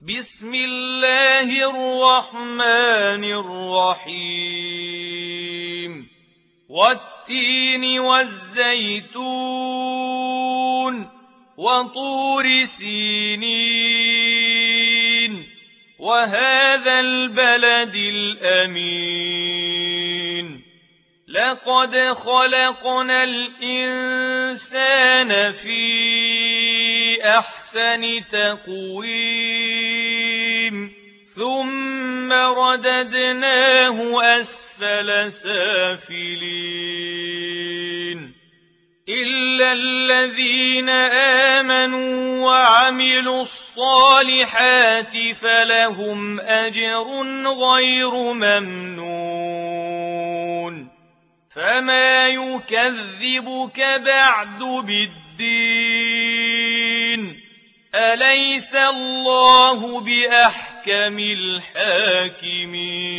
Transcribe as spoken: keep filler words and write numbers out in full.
بسم الله الرحمن الرحيم والتين والزيتون وطور سينين وهذا البلد الأمين لقد خلقنا الإنسان في أحسن تقويم ثم رددناه أسفل سافلين إلا الذين آمنوا وعملوا الصالحات فلهم أجر غير ممنون فما يكذبك بعد بالدين أليس الله بأحكم الحاكمين